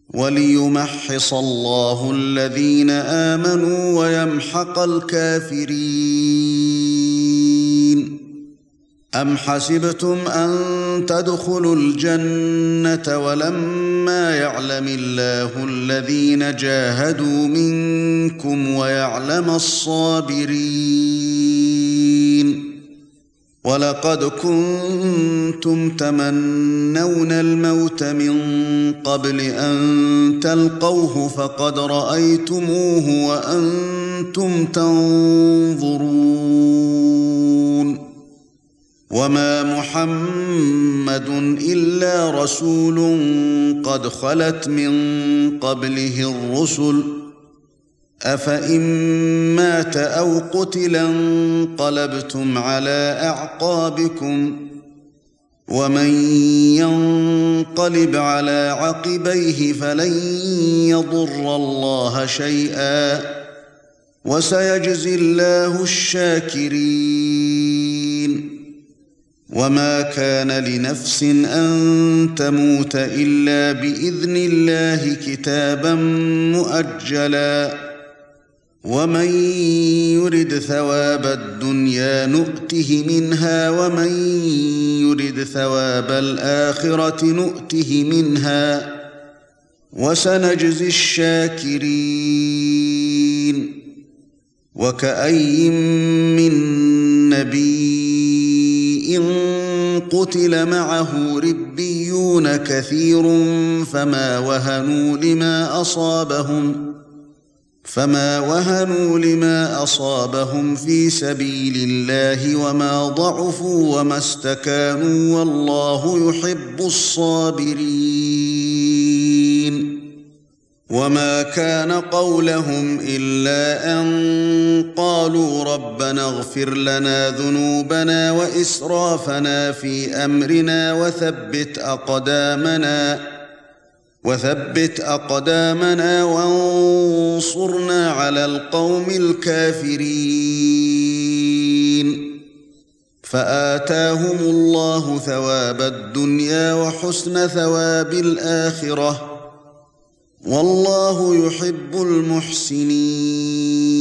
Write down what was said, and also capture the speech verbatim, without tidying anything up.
وَلِيُمَحِّصَ اللَّهُ الَّذِينَ آمَنُوا وَيَمْحَقَ الْكَافِرِينَ. أَمْ حَسِبْتُمْ أَن تَدْخُلُوا الْجَنَّةَ وَلَمَّا يَعْلَمِ اللَّهُ الَّذِينَ جَاهَدُوا مِنكُمْ وَيَعْلَمَ الصَّابِرِينَ. وَلَقَدْ كُنتُمْ تَمَنَّوْنَ الْمَوْتَ مِنْ قَبْلِ أَنْ تَلْقَوْهُ فَقَدْ رَأَيْتُمُوهُ وَأَنْتُمْ تَنْظُرُونَ. وَمَا مُحَمَّدٌ إِلَّا رَسُولٌ قَدْ خَلَتْ مِنْ قَبْلِهِ الرُّسُلُ أَفَإِن مَّاتَ أَوْ قُتِلَ انقَلَبْتُمْ عَلَى أَعْقَابِكُمْ وَمَن يَنقَلِبْ عَلَى عَقِبَيْهِ فَلَن يَضُرَّ اللَّهَ شَيْئًا وَسَيَجْزِي اللَّهُ الشَّاكِرِينَ. وَمَا كَانَ لِنَفْسٍ أَن تَمُوتَ إِلَّا بِإِذْنِ اللَّهِ كِتَابًا مُؤَجَّلًا. وَمَن يُرِدْ ثَوَابَ الدُّنْيَا نُؤْتِهِ مِنْهَا وَمَن يُرِدْ ثَوَابَ الْآخِرَةِ نُؤْتِهِ مِنْهَا وَسَنَجْزِي الشَّاكِرِينَ. وَكَأَيِّن مِّن نَّبِيٍّ قُتِلَ مَعَهُ رِبِّيُّونَ كَثِيرٌ فَمَا وَهَنُوا لِمَا أَصَابَهُمْ فما وهنوا لما أصابهم في سبيل الله وما ضعفوا وما استكانوا والله يحب الصابرين. وما كان قولهم إلا أن قالوا ربنا اغفر لنا ذنوبنا وإسرافنا في أمرنا وثبت أقدامنا وثبت أقدامنا وانصرنا على القوم الكافرين. فآتاهم الله ثواب الدنيا وحسن ثواب الآخرة والله يحب المحسنين.